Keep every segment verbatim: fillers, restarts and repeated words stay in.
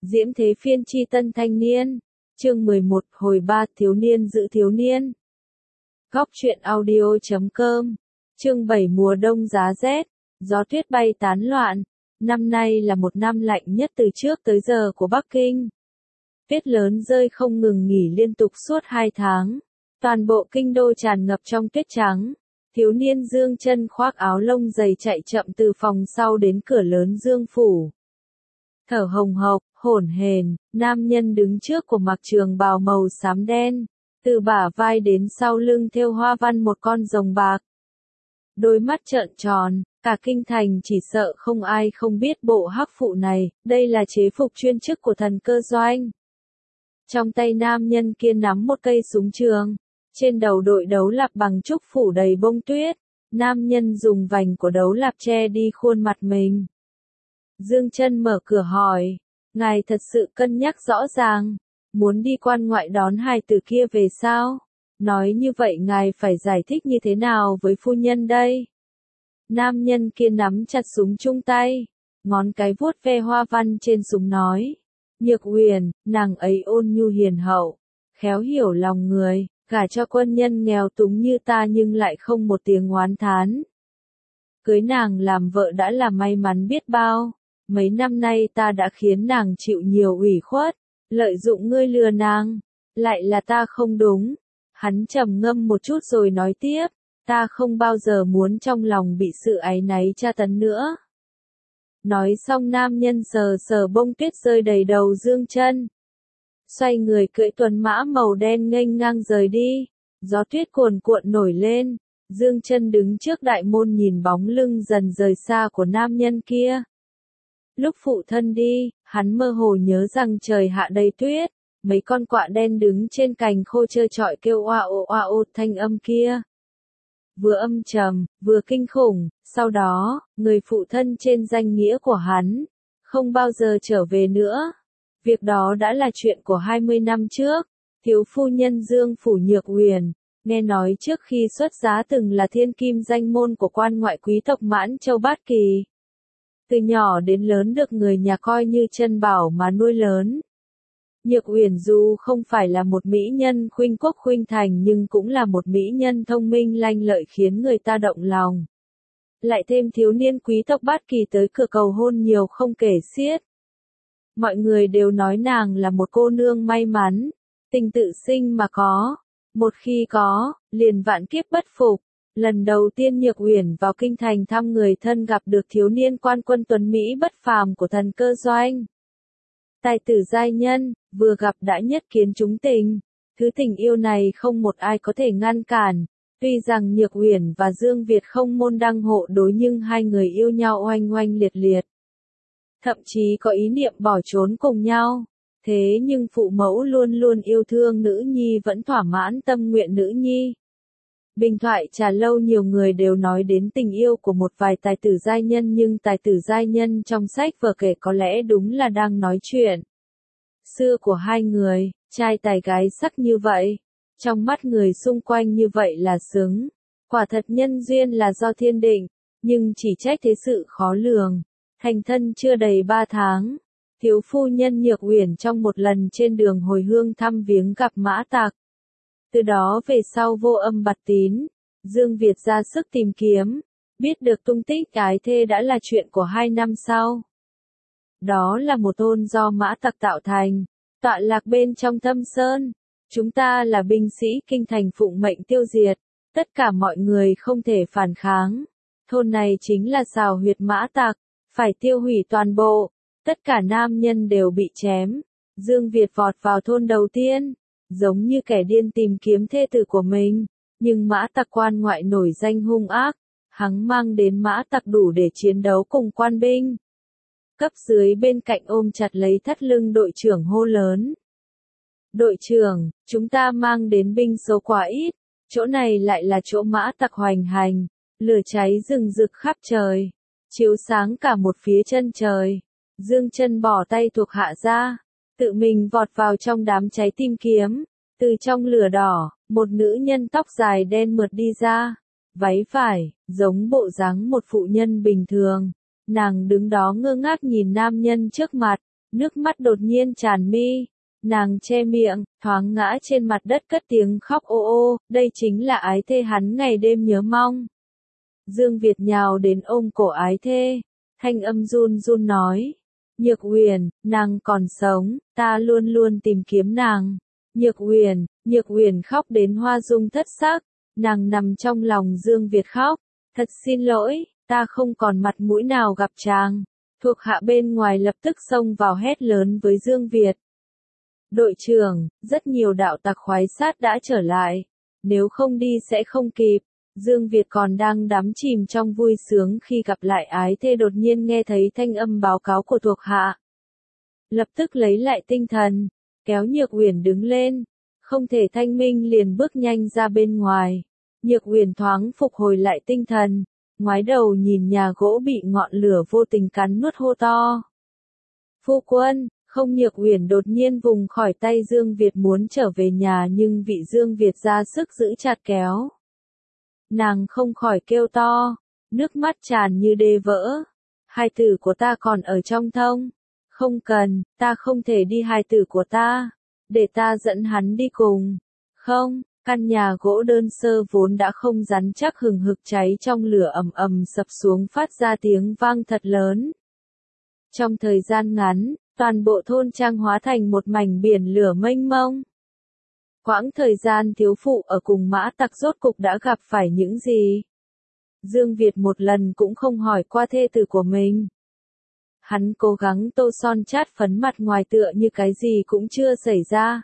Diễm Thế Phiên Chi Tân Thanh Niên. Chương mười một, hồi ba, thiếu niên giữ thiếu niên. Góc truyện audio chấm com. Chương bảy, mùa đông giá rét, gió tuyết bay tán loạn. Năm nay là một năm lạnh nhất từ trước tới giờ của Bắc Kinh. Tuyết lớn rơi không ngừng nghỉ liên tục suốt hai tháng. Toàn bộ kinh đô tràn ngập trong tuyết trắng. Thiếu niên Dương Chân khoác áo lông dày chạy chậm từ phòng sau đến cửa lớn Dương phủ. Thở hồng hộc, hổn hển, nam nhân đứng trước của mặc trường bào màu xám đen, từ bả vai đến sau lưng thêu hoa văn một con rồng bạc. Đôi mắt trợn tròn, cả kinh thành chỉ sợ không ai không biết bộ hắc phụ này, đây là chế phục chuyên chức của thần cơ doanh. Trong tay nam nhân kia nắm một cây súng trường, trên đầu đội đấu lạp bằng trúc phủ đầy bông tuyết, nam nhân dùng vành của đấu lạp che đi khuôn mặt mình. Dương Chân mở cửa hỏi, ngài thật sự cân nhắc rõ ràng, muốn đi quan ngoại đón hài tử kia về sao? Nói như vậy ngài phải giải thích như thế nào với phu nhân đây? Nam nhân kia nắm chặt súng chung tay, ngón cái vuốt ve hoa văn trên súng nói, Nhược Huyền, nàng ấy ôn nhu hiền hậu, khéo hiểu lòng người, gả cho quân nhân nghèo túng như ta nhưng lại không một tiếng oán thán. Cưới nàng làm vợ đã là may mắn biết bao. Mấy năm nay ta đã khiến nàng chịu nhiều ủy khuất, lợi dụng ngươi lừa nàng, lại là ta không đúng. Hắn trầm ngâm một chút rồi nói tiếp, ta không bao giờ muốn trong lòng bị sự áy náy tra tấn nữa. Nói xong nam nhân sờ sờ bông tuyết rơi đầy đầu Dương Chân. Xoay người cưỡi tuấn mã màu đen nghênh ngang rời đi, gió tuyết cuồn cuộn nổi lên, Dương Chân đứng trước đại môn nhìn bóng lưng dần rời xa của nam nhân kia. Lúc phụ thân đi, hắn mơ hồ nhớ rằng trời hạ đầy tuyết, mấy con quạ đen đứng trên cành khô trơ trọi kêu oa ô oa ô, thanh âm kia vừa âm trầm, vừa kinh khủng. Sau đó, người phụ thân trên danh nghĩa của hắn không bao giờ trở về nữa. Việc đó đã là chuyện của hai mươi năm trước. Thiếu phu nhân Dương phủ Nhược Huyền, nghe nói trước khi xuất giá từng là thiên kim danh môn của quan ngoại quý tộc Mãn Châu Bát Kỳ. Từ nhỏ đến lớn được người nhà coi như chân bảo mà nuôi lớn. Nhược Huyền dù không phải là một mỹ nhân khuynh quốc khuynh thành nhưng cũng là một mỹ nhân thông minh lanh lợi khiến người ta động lòng. Lại thêm thiếu niên quý tộc Bát Kỳ tới cửa cầu hôn nhiều không kể xiết. Mọi người đều nói nàng là một cô nương may mắn, tình tự sinh mà có. Một khi có, liền vạn kiếp bất phục. Lần đầu tiên Nhược Huyền vào kinh thành thăm người thân gặp được thiếu niên quan quân tuấn Mỹ bất phàm của thần cơ doanh. Tài tử giai nhân, vừa gặp đã nhất kiến chúng tình. Thứ tình yêu này không một ai có thể ngăn cản. Tuy rằng Nhược Huyền và Dương Việt không môn đăng hộ đối nhưng hai người yêu nhau oanh oanh liệt liệt. Thậm chí có ý niệm bỏ trốn cùng nhau. Thế nhưng phụ mẫu luôn luôn yêu thương nữ nhi vẫn thỏa mãn tâm nguyện nữ nhi. Bình thoại trà lâu nhiều người đều nói đến tình yêu của một vài tài tử giai nhân nhưng tài tử giai nhân trong sách vở kể có lẽ đúng là đang nói chuyện xưa của hai người, trai tài gái sắc như vậy, trong mắt người xung quanh như vậy là xứng. Quả thật nhân duyên là do thiên định, nhưng chỉ trách thế sự khó lường. Thành thân chưa đầy ba tháng, thiếu phu nhân Nhược Huyền trong một lần trên đường hồi hương thăm viếng gặp Mã Tạc. Từ đó về sau vô âm bặt tín, Dương Việt ra sức tìm kiếm, biết được tung tích ái thê đã là chuyện của hai năm sau. Đó là một thôn do Mã Tặc tạo thành, tọa lạc bên trong thâm sơn. Chúng ta là binh sĩ kinh thành phụng mệnh tiêu diệt, tất cả mọi người không thể phản kháng. Thôn này chính là sào huyệt Mã Tặc, phải tiêu hủy toàn bộ, tất cả nam nhân đều bị chém. Dương Việt vọt vào thôn đầu tiên, giống như kẻ điên tìm kiếm thê tử của mình, nhưng Mã Tặc quan ngoại nổi danh hung ác, hắn mang đến Mã Tặc đủ để chiến đấu cùng quan binh. Cấp dưới bên cạnh ôm chặt lấy thắt lưng đội trưởng hô lớn. Đội trưởng, chúng ta mang đến binh số quá ít, chỗ này lại là chỗ Mã Tặc hoành hành, lửa cháy rừng rực khắp trời, chiếu sáng cả một phía chân trời. Dương Chân bỏ tay thuộc hạ ra, tự mình vọt vào trong đám cháy tìm kiếm. Từ trong lửa đỏ, một nữ nhân tóc dài đen mượt đi ra, váy vải, giống bộ dáng một phụ nhân bình thường. Nàng đứng đó ngơ ngác nhìn nam nhân trước mặt, nước mắt đột nhiên tràn mi. Nàng che miệng, thoáng ngã trên mặt đất cất tiếng khóc ô ô, đây chính là ái thê hắn ngày đêm nhớ mong. Dương Việt nhào đến ôm cổ ái thê, thanh âm run run nói. Nhược Uyển, nàng còn sống, ta luôn luôn tìm kiếm nàng. Nhược Uyển, Nhược Uyển khóc đến hoa dung thất sắc, nàng nằm trong lòng Dương Việt khóc. Thật xin lỗi, ta không còn mặt mũi nào gặp chàng. Thuộc hạ bên ngoài lập tức xông vào hét lớn với Dương Việt. Đội trưởng, rất nhiều đạo tặc khoái sát đã trở lại. Nếu không đi sẽ không kịp. Dương Việt còn đang đắm chìm trong vui sướng khi gặp lại ái thê đột nhiên nghe thấy thanh âm báo cáo của thuộc hạ. Lập tức lấy lại tinh thần, kéo Nhược Uyển đứng lên. Không thể thanh minh liền bước nhanh ra bên ngoài. Nhược Uyển thoáng phục hồi lại tinh thần, ngoái đầu nhìn nhà gỗ bị ngọn lửa vô tình cắn nuốt hô to. Phu quân, không. Nhược Uyển đột nhiên vùng khỏi tay Dương Việt muốn trở về nhà nhưng vị Dương Việt ra sức giữ chặt kéo. Nàng không khỏi kêu to, nước mắt tràn như đê vỡ. Hài tử của ta còn ở trong thông. Không cần, ta không thể đi hài tử của ta. Để ta dẫn hắn đi cùng. Không, căn nhà gỗ đơn sơ vốn đã không rắn chắc hừng hực cháy trong lửa ầm ầm sập xuống phát ra tiếng vang thật lớn. Trong thời gian ngắn, toàn bộ thôn trang hóa thành một mảnh biển lửa mênh mông. Quãng thời gian thiếu phụ ở cùng mã tặc rốt cục đã gặp phải những gì? Dương Việt một lần cũng không hỏi qua thê tử của mình. Hắn cố gắng tô son chát phấn mặt ngoài tựa như cái gì cũng chưa xảy ra.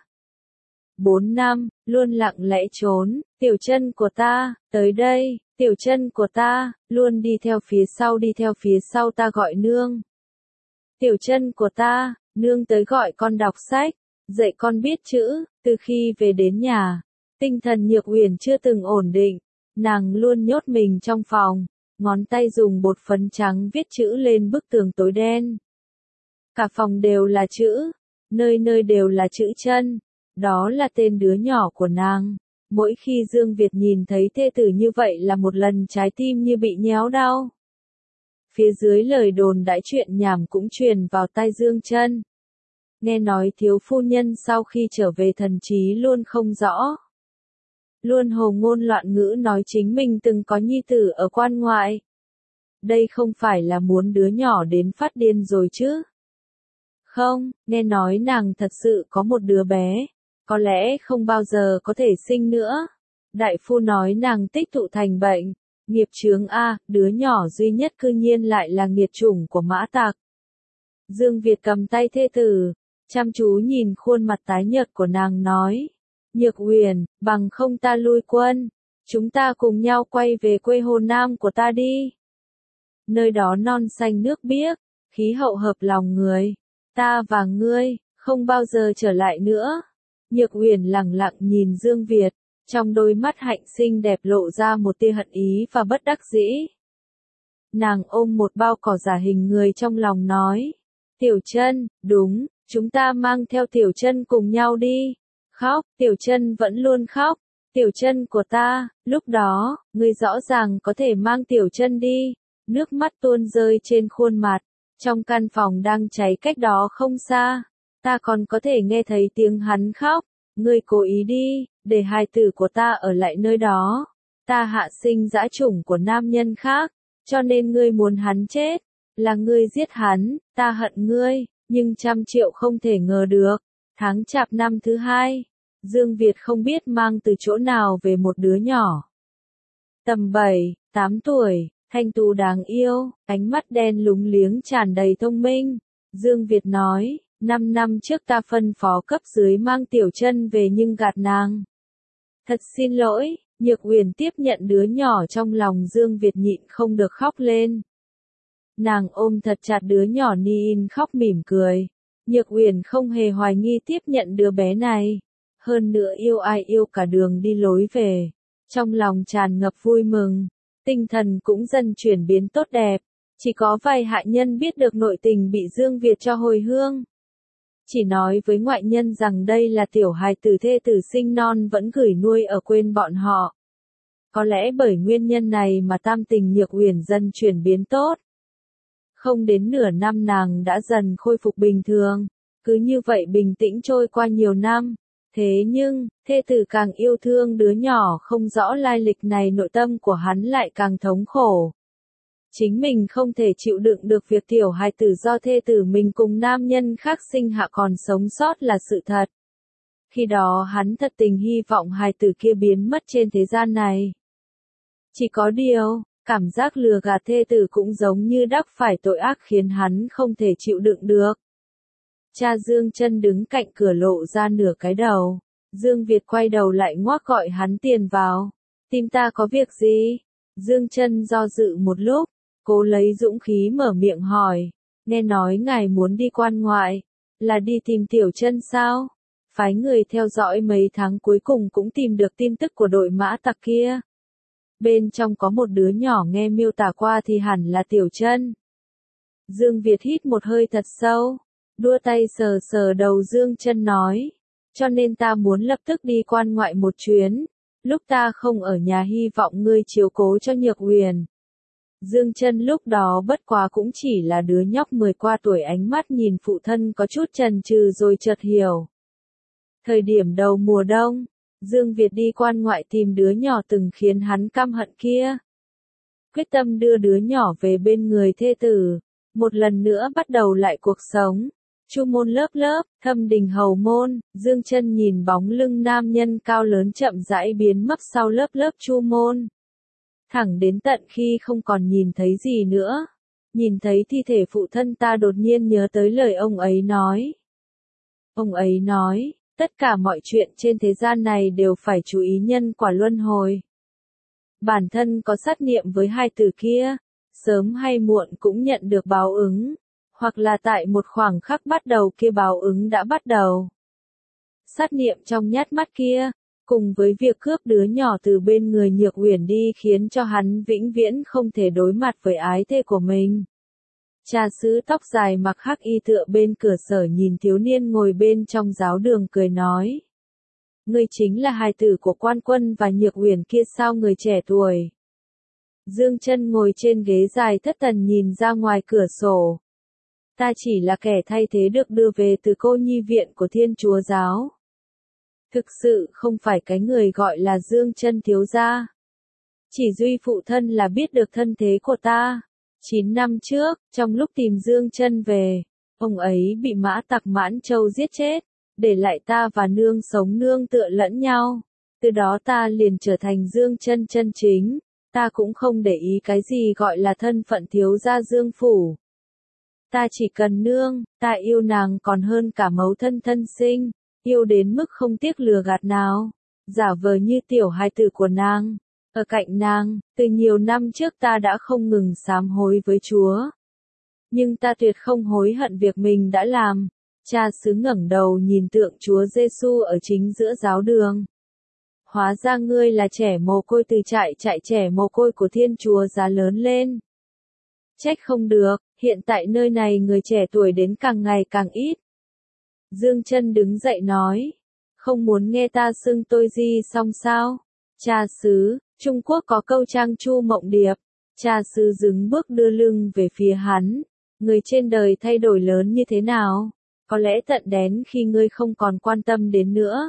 Bốn năm, luôn lặng lẽ trốn, tiểu chân của ta, tới đây, tiểu chân của ta, luôn đi theo phía sau đi theo phía sau ta gọi nương. Tiểu chân của ta, nương tới gọi con đọc sách, dạy con biết chữ. Từ khi về đến nhà, tinh thần Nhược Uyển chưa từng ổn định, nàng luôn nhốt mình trong phòng, ngón tay dùng bột phấn trắng viết chữ lên bức tường tối đen. Cả phòng đều là chữ, nơi nơi đều là chữ chân, đó là tên đứa nhỏ của nàng. Mỗi khi Dương Việt nhìn thấy thê tử như vậy là một lần trái tim như bị nhéo đau. Phía dưới lời đồn đãi chuyện nhảm cũng truyền vào tai Dương Chân. Nghe nói thiếu phu nhân sau khi trở về thần trí luôn không rõ. Luôn hồ ngôn loạn ngữ nói chính mình từng có nhi tử ở quan ngoại. Đây không phải là muốn đứa nhỏ đến phát điên rồi chứ? Không, nghe nói nàng thật sự có một đứa bé, có lẽ không bao giờ có thể sinh nữa. Đại phu nói nàng tích tụ thành bệnh, nghiệp chướng a, đứa nhỏ duy nhất cư nhiên lại là nghiệt chủng của mã tặc. Dương Việt cầm tay thê tử, chăm chú nhìn khuôn mặt tái nhợt của nàng nói, Nhược Uyển, bằng không ta lui quân, chúng ta cùng nhau quay về quê Hồ Nam của ta đi. Nơi đó non xanh nước biếc, khí hậu hợp lòng người, ta và ngươi, không bao giờ trở lại nữa. Nhược Uyển lặng lặng nhìn Dương Việt, trong đôi mắt hạnh xinh đẹp lộ ra một tia hận ý và bất đắc dĩ. Nàng ôm một bao cỏ giả hình người trong lòng nói, Tiểu Chân, đúng, chúng ta mang theo Tiểu Chân cùng nhau đi. Khóc, Tiểu Chân vẫn luôn khóc. Tiểu Chân của ta, lúc đó, ngươi rõ ràng có thể mang Tiểu Chân đi. Nước mắt tuôn rơi trên khuôn mặt. Trong căn phòng đang cháy cách đó không xa, ta còn có thể nghe thấy tiếng hắn khóc. Ngươi cố ý đi, để hài tử của ta ở lại nơi đó. Ta hạ sinh dã chủng của nam nhân khác, cho nên ngươi muốn hắn chết. Là ngươi giết hắn, ta hận ngươi, nhưng trăm triệu không thể ngờ được. Tháng chạp năm thứ hai, Dương Việt không biết mang từ chỗ nào về một đứa nhỏ. Tầm bảy, tám tuổi, thanh tú đáng yêu, ánh mắt đen lúng liếng tràn đầy thông minh. Dương Việt nói, năm năm trước ta phân phó cấp dưới mang Tiểu Chân về nhưng gạt nàng. Thật xin lỗi, Nhược Uyển tiếp nhận đứa nhỏ trong lòng Dương Việt nhịn không được khóc lên. Nàng ôm thật chặt đứa nhỏ Nin khóc mỉm cười. Nhược Uyển không hề hoài nghi tiếp nhận đứa bé này. Hơn nữa yêu ai yêu cả đường đi lối về. Trong lòng tràn ngập vui mừng. Tinh thần cũng dần chuyển biến tốt đẹp. Chỉ có vài hạ nhân biết được nội tình bị Dương Việt cho hồi hương. Chỉ nói với ngoại nhân rằng đây là tiểu hài tử thê tử sinh non vẫn gửi nuôi ở quên bọn họ. Có lẽ bởi nguyên nhân này mà tam tình Nhược Uyển dần chuyển biến tốt. Không đến nửa năm nàng đã dần khôi phục bình thường, cứ như vậy bình tĩnh trôi qua nhiều năm. Thế nhưng, thê tử càng yêu thương đứa nhỏ không rõ lai lịch này, nội tâm của hắn lại càng thống khổ. Chính mình không thể chịu đựng được việc tiểu hài tử do thê tử mình cùng nam nhân khác sinh hạ còn sống sót là sự thật. Khi đó hắn thật tình hy vọng hài tử kia biến mất trên thế gian này. Chỉ có điều, cảm giác lừa gạt thê tử cũng giống như đắc phải tội ác khiến hắn không thể chịu đựng được. Cha Dương Chân đứng cạnh cửa lộ ra nửa cái đầu. Dương Việt quay đầu lại ngoác gọi hắn tiền vào. Tìm ta có việc gì? Dương Chân do dự một lúc, cố lấy dũng khí mở miệng hỏi. Nghe nói ngài muốn đi quan ngoại, là đi tìm Tiểu Chân sao? Phái người theo dõi mấy tháng cuối cùng cũng tìm được tin tức của đội mã tặc kia. Bên trong có một đứa nhỏ nghe miêu tả qua thì hẳn là Tiểu Chân. Dương Việt hít một hơi thật sâu, đua tay sờ sờ đầu Dương Chân nói. Cho nên ta muốn lập tức đi quan ngoại một chuyến, lúc ta không ở nhà hy vọng ngươi chiếu cố cho Nhược Huyền. Dương Chân lúc đó bất quá cũng chỉ là đứa nhóc mười qua tuổi, ánh mắt nhìn phụ thân có chút chần chừ rồi chợt hiểu. Thời điểm đầu mùa đông, Dương Việt đi quan ngoại tìm đứa nhỏ từng khiến hắn căm hận kia. Quyết tâm đưa đứa nhỏ về bên người thê tử, một lần nữa bắt đầu lại cuộc sống. Chu môn lớp lớp, thâm đình hầu môn, Dương Chân nhìn bóng lưng nam nhân cao lớn chậm rãi biến mất sau lớp lớp chu môn. Thẳng đến tận khi không còn nhìn thấy gì nữa. Nhìn thấy thi thể phụ thân ta đột nhiên nhớ tới lời ông ấy nói. Ông ấy nói, tất cả mọi chuyện trên thế gian này đều phải chú ý nhân quả luân hồi. Bản thân có sát niệm với hai từ kia, sớm hay muộn cũng nhận được báo ứng. Hoặc là tại một khoảng khắc bắt đầu kia báo ứng đã bắt đầu. Sát niệm trong nhát mắt kia, cùng với việc cướp đứa nhỏ từ bên người Nhược Huyền đi khiến cho hắn vĩnh viễn không thể đối mặt với ái thê của mình. Cha xứ tóc dài mặc hắc y tựa bên cửa sổ nhìn thiếu niên ngồi bên trong giáo đường cười nói. Ngươi chính là hài tử của Quan Quân và Nhược Huyền kia sao, người trẻ tuổi. Dương Chân ngồi trên ghế dài thất thần nhìn ra ngoài cửa sổ. Ta chỉ là kẻ thay thế được đưa về từ cô nhi viện của Thiên Chúa giáo. Thực sự không phải cái người gọi là Dương Chân thiếu gia. Chỉ duy phụ thân là biết được thân thế của ta. Chín năm trước, trong lúc tìm Dương Chân về, ông ấy bị mã tặc Mãn Châu giết chết, để lại ta và nương sống nương tựa lẫn nhau. Từ đó ta liền trở thành Dương Chân chân chính, ta cũng không để ý cái gì gọi là thân phận thiếu gia Dương phủ. Ta chỉ cần nương, ta yêu nàng còn hơn cả mẫu thân thân sinh, yêu đến mức không tiếc lừa gạt nào, giả vờ như tiểu hài tử của nàng. Ở cạnh nàng, từ nhiều năm trước ta đã không ngừng sám hối với Chúa. Nhưng ta tuyệt không hối hận việc mình đã làm. Cha xứ ngẩng đầu nhìn tượng Chúa Giêsu ở chính giữa giáo đường. Hóa ra ngươi là trẻ mồ côi từ trại trại trẻ mồ côi của Thiên Chúa giá lớn lên. Trách không được, hiện tại nơi này người trẻ tuổi đến càng ngày càng ít. Dương Chân đứng dậy nói, không muốn nghe ta xưng tôi gì xong sao? Cha xứ, Trung Quốc có câu Trang Chu Mộng Điệp. Cha xứ dừng bước đưa lưng về phía hắn. Người trên đời thay đổi lớn như thế nào? Có lẽ tận đến khi ngươi không còn quan tâm đến nữa,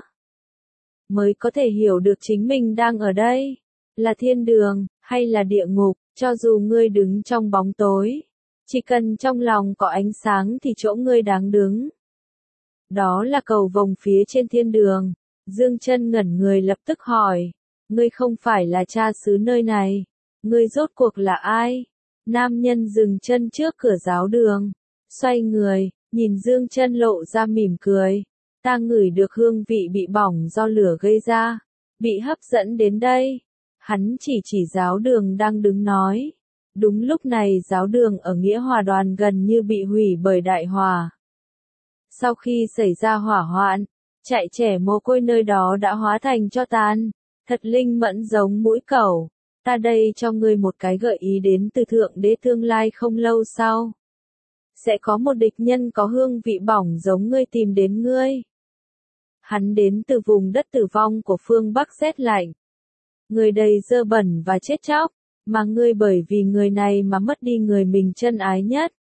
mới có thể hiểu được chính mình đang ở đây. Là thiên đường, hay là địa ngục, cho dù ngươi đứng trong bóng tối. Chỉ cần trong lòng có ánh sáng thì chỗ ngươi đáng đứng. Đó là cầu vồng phía trên thiên đường. Dương Chân ngẩn người lập tức hỏi. Ngươi không phải là cha xứ nơi này. Ngươi rốt cuộc là ai? Nam nhân dừng chân trước cửa giáo đường. Xoay người, nhìn Dương Chân lộ ra mỉm cười. Ta ngửi được hương vị bị bỏng do lửa gây ra. Bị hấp dẫn đến đây. Hắn chỉ chỉ giáo đường đang đứng nói. Đúng lúc này giáo đường ở Nghĩa Hòa Đoàn gần như bị hủy bởi đại hỏa. Sau khi xảy ra hỏa hoạn, trại trẻ mồ côi nơi đó đã hóa thành tro tàn. Thật linh mẫn giống mũi cẩu. Ta đây cho ngươi một cái gợi ý đến từ Thượng Đế tương lai không lâu sau. Sẽ có một địch nhân có hương vị bỏng giống ngươi tìm đến ngươi. Hắn đến từ vùng đất tử vong của phương Bắc rét lạnh. Người đầy dơ bẩn và chết chóc, mà ngươi bởi vì người này mà mất đi người mình chân ái nhất.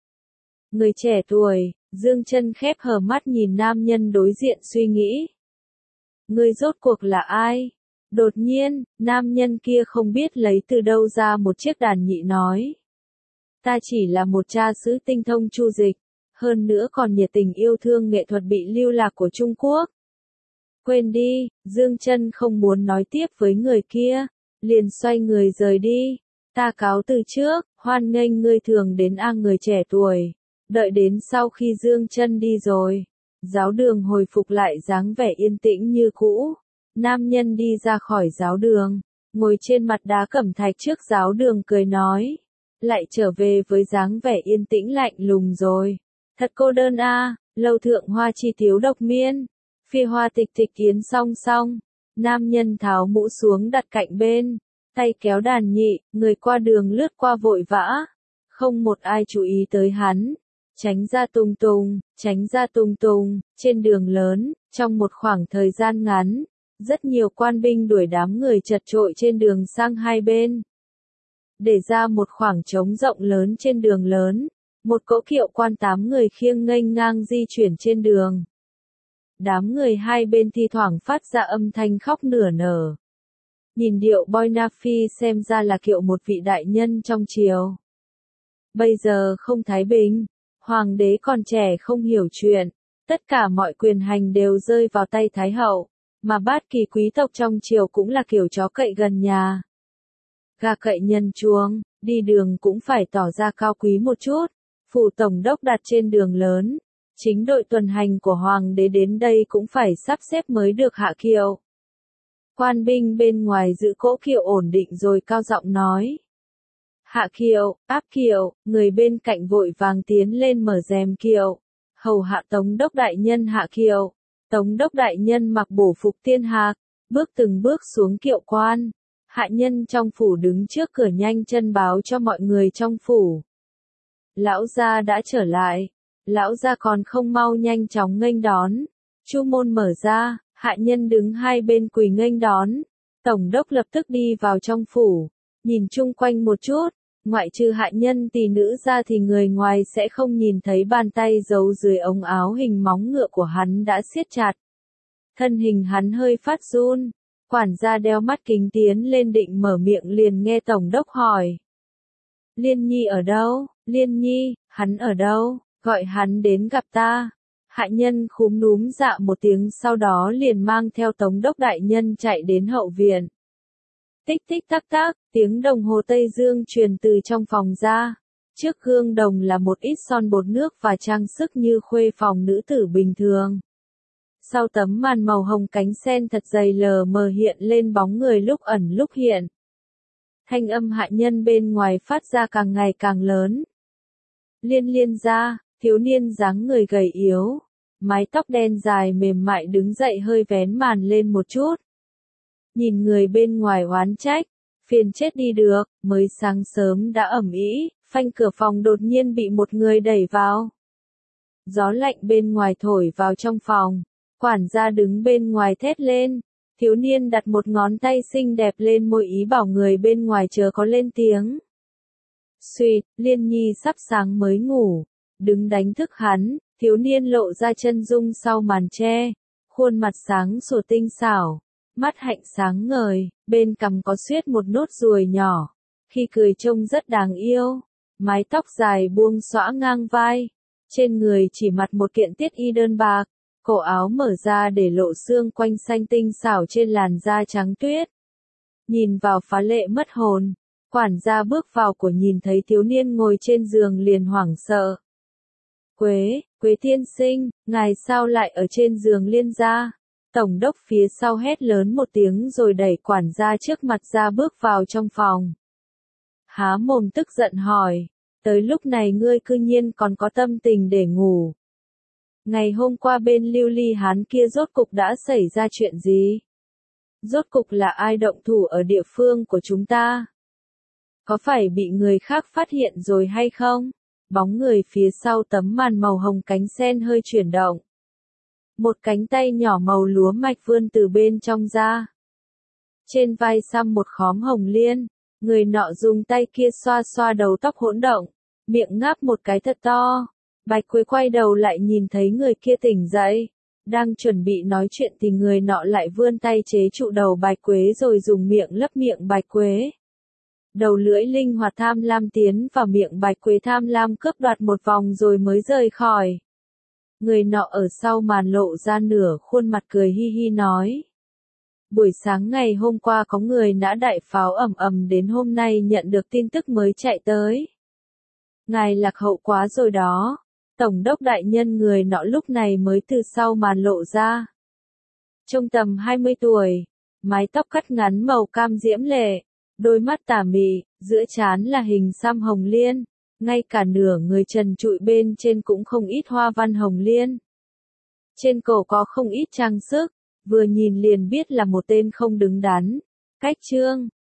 Người trẻ tuổi, Dương Chân khép hờ mắt nhìn nam nhân đối diện suy nghĩ. Ngươi rốt cuộc là ai? Đột nhiên, nam nhân kia không biết lấy từ đâu ra một chiếc đàn nhị nói. Ta chỉ là một cha xứ tinh thông chu dịch, hơn nữa còn nhiệt tình yêu thương nghệ thuật bị lưu lạc của Trung Quốc. Quên đi, Dương Chân không muốn nói tiếp với người kia, liền xoay người rời đi. Ta cáo từ trước, hoan nghênh ngươi thường đến a người trẻ tuổi. Đợi đến sau khi Dương Chân đi rồi, giáo đường hồi phục lại dáng vẻ yên tĩnh như cũ. Nam nhân đi ra khỏi giáo đường, ngồi trên mặt đá cẩm thạch trước giáo đường cười nói. Lại trở về với dáng vẻ yên tĩnh lạnh lùng rồi. Thật cô đơn a, lâu thượng hoa chi thiếu độc miên. Phi hoa tịch tịch kiến song song. Nam nhân tháo mũ xuống đặt cạnh bên, tay kéo đàn nhị, người qua đường lướt qua vội vã. Không một ai chú ý tới hắn. Tránh ra tung tung, tránh ra tung tung, trên đường lớn, trong một khoảng thời gian ngắn, rất nhiều quan binh đuổi đám người chật chội trên đường sang hai bên. Để ra một khoảng trống rộng lớn trên đường lớn, một cỗ kiệu quan tám người khiêng nghênh ngang di chuyển trên đường. Đám người hai bên thi thoảng phát ra âm thanh khóc nửa nở. Nhìn điệu Boy Nafi xem ra là kiệu một vị đại nhân trong triều. Bây giờ không thái bình, hoàng đế còn trẻ không hiểu chuyện, tất cả mọi quyền hành đều rơi vào tay thái hậu, mà bát kỳ quý tộc trong triều cũng là kiểu chó cậy gần nhà. Gà cậy nhân chuông, đi đường cũng phải tỏ ra cao quý một chút. Phủ tổng đốc đặt trên đường lớn, chính đội tuần hành của hoàng đế đến đây cũng phải sắp xếp mới được hạ kiệu. Quan binh bên ngoài giữ cỗ kiệu ổn định rồi cao giọng nói. Hạ kiệu, áp kiệu, người bên cạnh vội vàng tiến lên mở rèm kiệu. Hầu hạ Tống đốc đại nhân hạ kiệu. Tống đốc đại nhân mặc bổ phục tiên hạc, bước từng bước xuống kiệu quan. Hạ nhân trong phủ đứng trước cửa nhanh chân báo cho mọi người trong phủ. Lão gia đã trở lại. Lão gia còn không mau nhanh chóng nghênh đón. Chu môn mở ra, hạ nhân đứng hai bên quỳ nghênh đón. Tổng đốc lập tức đi vào trong phủ, nhìn chung quanh một chút, ngoại trừ hạ nhân tỷ nữ ra thì người ngoài sẽ không nhìn thấy bàn tay giấu dưới ống áo hình móng ngựa của hắn đã siết chặt. Thân hình hắn hơi phát run, quản gia đeo mắt kính tiến lên định mở miệng liền nghe tổng đốc hỏi. Liên Nhi ở đâu? Liên Nhi, hắn ở đâu? Gọi hắn đến gặp ta. Hạ nhân khúm núm dạ một tiếng sau đó liền mang theo Tống đốc đại nhân chạy đến hậu viện. Tích tích tắc tắc, tiếng đồng hồ Tây Dương truyền từ trong phòng ra. Trước gương đồng là một ít son bột nước và trang sức như khuê phòng nữ tử bình thường. Sau tấm màn màu hồng cánh sen thật dày lờ mờ hiện lên bóng người lúc ẩn lúc hiện. Thanh âm hạ nhân bên ngoài phát ra càng ngày càng lớn. Liên Liên ra, thiếu niên dáng người gầy yếu, mái tóc đen dài mềm mại đứng dậy hơi vén màn lên một chút. Nhìn người bên ngoài oán trách, phiền chết đi được, mới sáng sớm đã ẩm ĩ, phanh cửa phòng đột nhiên bị một người đẩy vào. Gió lạnh bên ngoài thổi vào trong phòng, quản gia đứng bên ngoài thét lên, thiếu niên đặt một ngón tay xinh đẹp lên môi ý bảo người bên ngoài chờ có lên tiếng. Suýt, Liên Nhi sắp sáng mới ngủ, đứng đánh thức hắn, thiếu niên lộ ra chân dung sau màn che, khuôn mặt sáng sủa tinh xảo, mắt hạnh sáng ngời, bên cằm có xuyết một nốt ruồi nhỏ, khi cười trông rất đáng yêu, mái tóc dài buông xõa ngang vai, trên người chỉ mặc một kiện tiết y đơn bạc, cổ áo mở ra để lộ xương quanh xanh tinh xảo trên làn da trắng tuyết. Nhìn vào phá lệ mất hồn. Quản gia bước vào của nhìn thấy thiếu niên ngồi trên giường liền hoảng sợ. Quế, Quế tiên sinh, ngài sao lại ở trên giường Liên gia? Tổng đốc phía sau hét lớn một tiếng rồi đẩy quản gia trước mặt ra bước vào trong phòng. Há mồm tức giận hỏi, tới lúc này ngươi cư nhiên còn có tâm tình để ngủ. Ngày hôm qua bên Lưu Ly Hán kia rốt cục đã xảy ra chuyện gì? Rốt cục là ai động thủ ở địa phương của chúng ta? Có phải bị người khác phát hiện rồi hay không? Bóng người phía sau tấm màn màu hồng cánh sen hơi chuyển động. Một cánh tay nhỏ màu lúa mạch vươn từ bên trong ra. Trên vai xăm một khóm hồng liên, người nọ dùng tay kia xoa xoa đầu tóc hỗn động, miệng ngáp một cái thật to. Bạch Quế quay đầu lại nhìn thấy người kia tỉnh dậy. Đang chuẩn bị nói chuyện thì người nọ lại vươn tay chế trụ đầu Bạch Quế rồi dùng miệng lấp miệng Bạch Quế. Đầu lưỡi linh hoạt tham lam tiến vào miệng Bạch Quế, tham lam cướp đoạt một vòng rồi mới rời khỏi. Người nọ ở sau màn lộ ra nửa khuôn mặt cười hi hi nói. Buổi sáng ngày hôm qua có người nã đại pháo ầm ầm đến hôm nay nhận được tin tức mới chạy tới. Ngài lạc hậu quá rồi đó. Tổng đốc đại nhân người nọ lúc này mới từ sau màn lộ ra. Trông tầm hai mươi tuổi, mái tóc cắt ngắn màu cam diễm lệ, đôi mắt tà mị, giữa trán là hình xăm hồng liên, ngay cả nửa người trần trụi bên trên cũng không ít hoa văn hồng liên. Trên cổ có không ít trang sức, vừa nhìn liền biết là một tên không đứng đắn. Cách trương,